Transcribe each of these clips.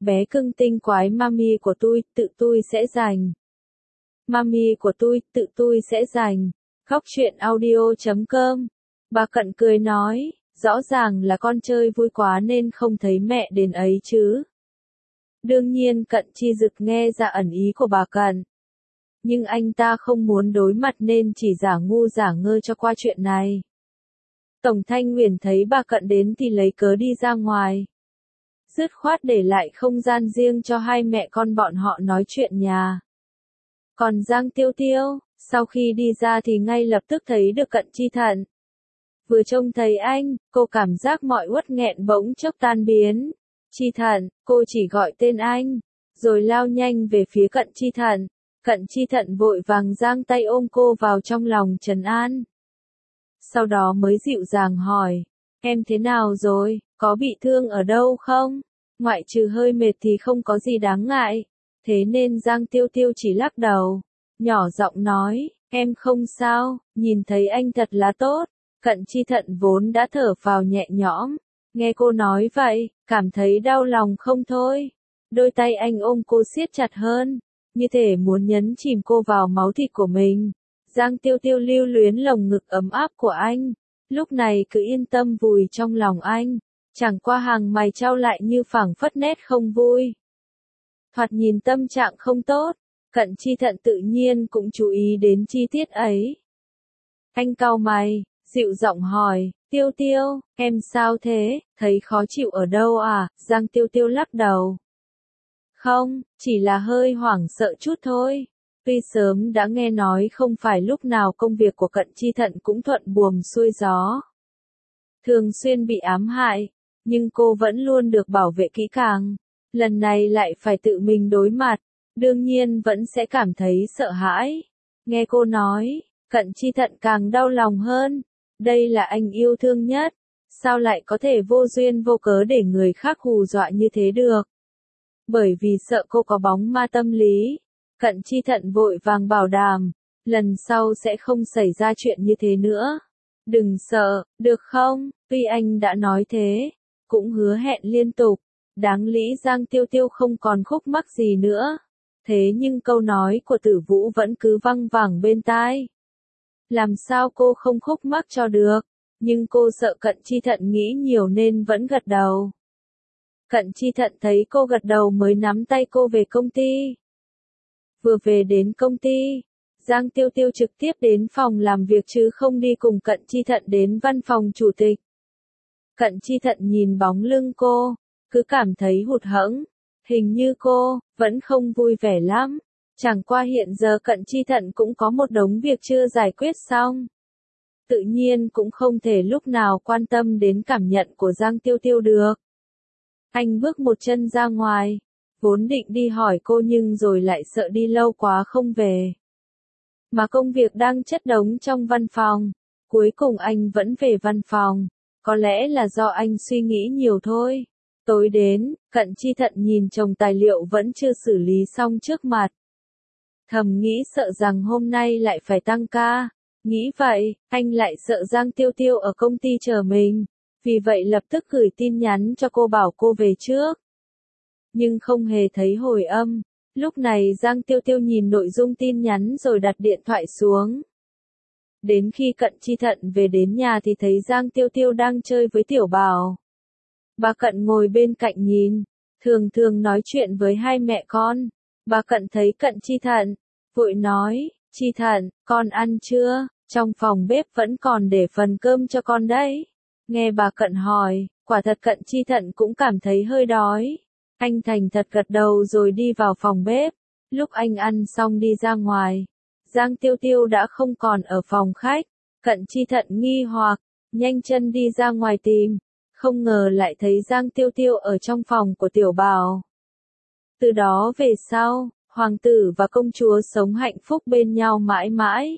bé cưng tinh quái mami của tự tôi sẽ giành. Mami của tự tôi sẽ giành. Khóc chuyện audio.com. Bà Cận cười nói, rõ ràng là con chơi vui quá nên không thấy mẹ đến ấy chứ. Đương nhiên Cận Chi Dực nghe ra ẩn ý của bà Cận. Nhưng anh ta không muốn đối mặt nên chỉ giả ngu giả ngơ cho qua chuyện này. Tổng Thanh Nguyền thấy bà Cận đến thì lấy cớ đi ra ngoài. Dứt khoát để lại không gian riêng cho hai mẹ con bọn họ nói chuyện nhà. Còn Giang Tiêu Tiêu, sau khi đi ra thì ngay lập tức thấy được Cận Chi Thận. Vừa trông thấy anh, cô cảm giác mọi uất nghẹn bỗng chốc tan biến. Chi Thận, cô chỉ gọi tên anh, rồi lao nhanh về phía Cận Chi Thận. Cận Chi Thận vội vàng giang tay ôm cô vào trong lòng trấn an. Sau đó mới dịu dàng hỏi, em thế nào rồi, có bị thương ở đâu không? Ngoại trừ hơi mệt thì không có gì đáng ngại. Thế nên Giang Tiêu Tiêu chỉ lắc đầu, nhỏ giọng nói, em không sao, nhìn thấy anh thật là tốt. Cận Chi Thận vốn đã thở phào nhẹ nhõm, nghe cô nói vậy, cảm thấy đau lòng không thôi. Đôi tay anh ôm cô siết chặt hơn, như thể muốn nhấn chìm cô vào máu thịt của mình. Giang Tiêu Tiêu lưu luyến lồng ngực ấm áp của anh, lúc này cứ yên tâm vùi trong lòng anh, chẳng qua hàng mày trao lại như phảng phất nét không vui. Thoạt nhìn tâm trạng không tốt, Cận Chi Thận tự nhiên cũng chú ý đến chi tiết ấy. Anh cau mày, dịu giọng hỏi, Tiêu Tiêu, em sao thế, thấy khó chịu ở đâu à? Giang Tiêu Tiêu lắc đầu. Không, chỉ là hơi hoảng sợ chút thôi. Tuy sớm đã nghe nói không phải lúc nào công việc của Cận Chi Thận cũng thuận buồm xuôi gió. Thường xuyên bị ám hại, nhưng cô vẫn luôn được bảo vệ kỹ càng. Lần này lại phải tự mình đối mặt, đương nhiên vẫn sẽ cảm thấy sợ hãi. Nghe cô nói, Cận Chi Thận càng đau lòng hơn. Đây là anh yêu thương nhất, sao lại có thể vô duyên vô cớ để người khác hù dọa như thế được? Bởi vì sợ cô có bóng ma tâm lý, Cận Chi Thận vội vàng bảo đảm, lần sau sẽ không xảy ra chuyện như thế nữa. Đừng sợ, được không? Tuy anh đã nói thế, cũng hứa hẹn liên tục, đáng lý Giang Tiêu Tiêu không còn khúc mắc gì nữa. Thế nhưng câu nói của Tử Vũ vẫn cứ văng vẳng bên tai. Làm sao cô không khúc mắc cho được, nhưng cô sợ Cận Chi Thận nghĩ nhiều nên vẫn gật đầu. Cận Chi Thận thấy cô gật đầu mới nắm tay cô về công ty. Vừa về đến công ty, Giang Tiêu Tiêu trực tiếp đến phòng làm việc chứ không đi cùng Cận Chi Thận đến văn phòng chủ tịch. Cận Chi Thận nhìn bóng lưng cô, cứ cảm thấy hụt hẫng, hình như cô vẫn không vui vẻ lắm. Chẳng qua hiện giờ Cận Chi Thận cũng có một đống việc chưa giải quyết xong. Tự nhiên cũng không thể lúc nào quan tâm đến cảm nhận của Giang Tiêu Tiêu được. Anh bước một chân ra ngoài, vốn định đi hỏi cô nhưng rồi lại sợ đi lâu quá không về. Mà công việc đang chất đống trong văn phòng, cuối cùng anh vẫn về văn phòng, có lẽ là do anh suy nghĩ nhiều thôi. Tối đến, Cận Chi Thận nhìn chồng tài liệu vẫn chưa xử lý xong trước mặt. Thầm nghĩ sợ rằng hôm nay lại phải tăng ca. Nghĩ vậy, anh lại sợ Giang Tiêu Tiêu ở công ty chờ mình. Vì vậy lập tức gửi tin nhắn cho cô bảo cô về trước. Nhưng không hề thấy hồi âm. Lúc này Giang Tiêu Tiêu nhìn nội dung tin nhắn rồi đặt điện thoại xuống. Đến khi Cận Chi Thận về đến nhà thì thấy Giang Tiêu Tiêu đang chơi với Tiểu Bảo. Bà Cận ngồi bên cạnh nhìn, thường thường nói chuyện với hai mẹ con. Bà Cận thấy Cận Chi Thận, vội nói, Chi Thận, con ăn chưa? Trong phòng bếp vẫn còn để phần cơm cho con đấy. Nghe bà Cận hỏi, quả thật Cận Chi Thận cũng cảm thấy hơi đói. Anh thành thật gật đầu rồi đi vào phòng bếp. Lúc anh ăn xong đi ra ngoài, Giang Tiêu Tiêu đã không còn ở phòng khách. Cận Chi Thận nghi hoặc, nhanh chân đi ra ngoài tìm. Không ngờ lại thấy Giang Tiêu Tiêu ở trong phòng của Tiểu Bảo. Từ đó về sau, hoàng tử và công chúa sống hạnh phúc bên nhau mãi mãi.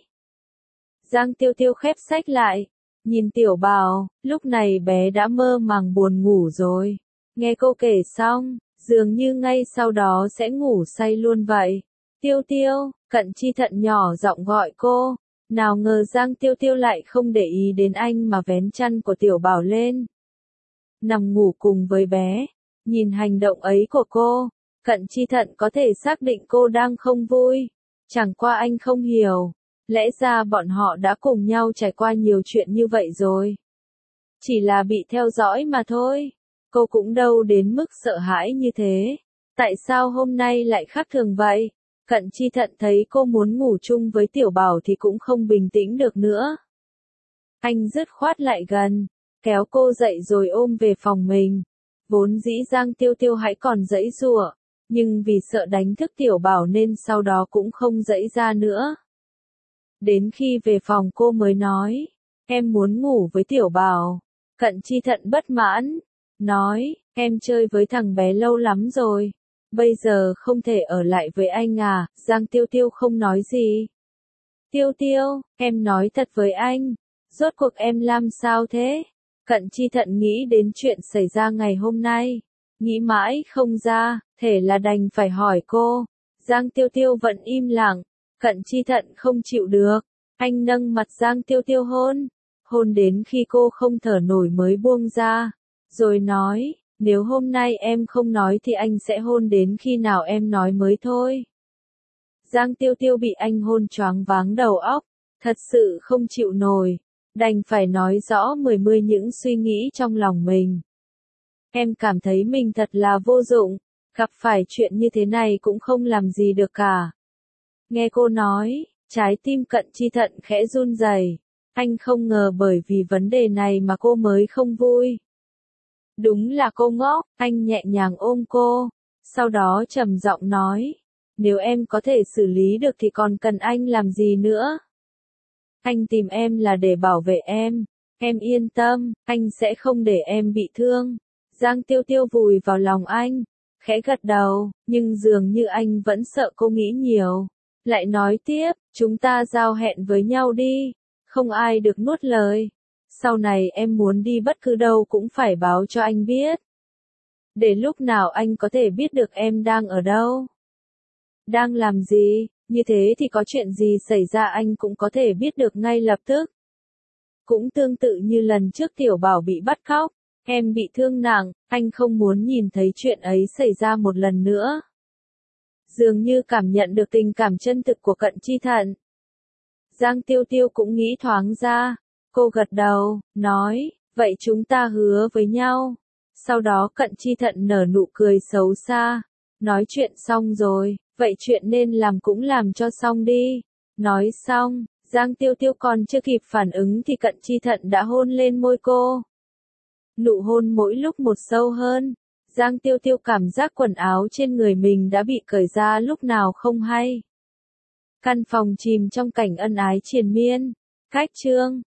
Giang Tiêu Tiêu khép sách lại, nhìn Tiểu Bảo, lúc này bé đã mơ màng buồn ngủ rồi. Nghe cô kể xong, dường như ngay sau đó sẽ ngủ say luôn vậy. Tiêu Tiêu, Cận Chi Thận nhỏ giọng gọi cô, nào ngờ Giang Tiêu Tiêu lại không để ý đến anh mà vén chăn của Tiểu Bảo lên. Nằm ngủ cùng với bé, Nhìn hành động ấy của cô, Cận Chi Thận có thể xác định cô đang không vui. Chẳng qua anh không hiểu, lẽ ra bọn họ đã cùng nhau trải qua nhiều chuyện như vậy rồi. Chỉ là bị theo dõi mà thôi. Cô cũng đâu đến mức sợ hãi như thế. Tại sao hôm nay lại khác thường vậy? Cận Chi Thận thấy cô muốn ngủ chung với Tiểu Bảo thì cũng không bình tĩnh được nữa. Anh dứt khoát lại gần, kéo cô dậy rồi ôm về phòng mình. Vốn dĩ Giang Tiêu Tiêu hãy còn giãy giụa, nhưng vì sợ đánh thức Tiểu Bảo nên sau đó cũng không giãy ra nữa. Đến khi về phòng cô mới nói, em muốn ngủ với Tiểu Bảo. Cận Chi Thận bất mãn, nói, em chơi với thằng bé lâu lắm rồi. Bây giờ không thể ở lại với anh à? Giang Tiêu Tiêu không nói gì. Tiêu Tiêu, em nói thật với anh, rốt cuộc em làm sao thế? Cận Chi Thận nghĩ đến chuyện xảy ra ngày hôm nay, nghĩ mãi không ra, thể là đành phải hỏi cô. Giang Tiêu Tiêu vẫn im lặng, Cận Chi Thận không chịu được, anh nâng mặt Giang Tiêu Tiêu hôn đến khi cô không thở nổi mới buông ra, rồi nói, nếu hôm nay em không nói thì anh sẽ hôn đến khi nào em nói mới thôi. Giang Tiêu Tiêu bị anh hôn choáng váng đầu óc, thật sự không chịu nổi, đành phải nói rõ mười những suy nghĩ trong lòng mình. Em cảm thấy mình thật là vô dụng, gặp phải chuyện như thế này cũng không làm gì được cả. Nghe cô nói, trái tim Cận Chi Thận khẽ run rẩy. Anh không ngờ bởi vì vấn đề này mà cô mới không vui. Đúng là cô ngốc, anh nhẹ nhàng ôm cô, sau đó trầm giọng nói, nếu em có thể xử lý được thì còn cần anh làm gì nữa. Anh tìm em là để bảo vệ em yên tâm, anh sẽ không để em bị thương. Giang Tiêu Tiêu vùi vào lòng anh, khẽ gật đầu, nhưng dường như anh vẫn sợ cô nghĩ nhiều. Lại nói tiếp, chúng ta giao hẹn với nhau đi, không ai được nuốt lời. Sau này em muốn đi bất cứ đâu cũng phải báo cho anh biết. Để lúc nào anh có thể biết được em đang ở đâu, đang làm gì, như thế thì có chuyện gì xảy ra anh cũng có thể biết được ngay lập tức. Cũng tương tự như lần trước Tiểu Bảo bị bắt cóc, em bị thương nặng, anh không muốn nhìn thấy chuyện ấy xảy ra một lần nữa. Dường như cảm nhận được tình cảm chân thực của Cận Chi Thận. Giang Tiêu Tiêu cũng nghĩ thoáng ra, cô gật đầu, nói, vậy chúng ta hứa với nhau. Sau đó Cận Chi Thận nở nụ cười xấu xa, nói chuyện xong rồi, vậy chuyện nên làm cũng làm cho xong đi. Nói xong, Giang Tiêu Tiêu còn chưa kịp phản ứng thì Cận Chi Thận đã hôn lên môi cô. Nụ hôn mỗi lúc một sâu hơn, Giang Tiêu Tiêu cảm giác quần áo trên người mình đã bị cởi ra lúc nào không hay. Căn phòng chìm trong cảnh ân ái triền miên. Cách chương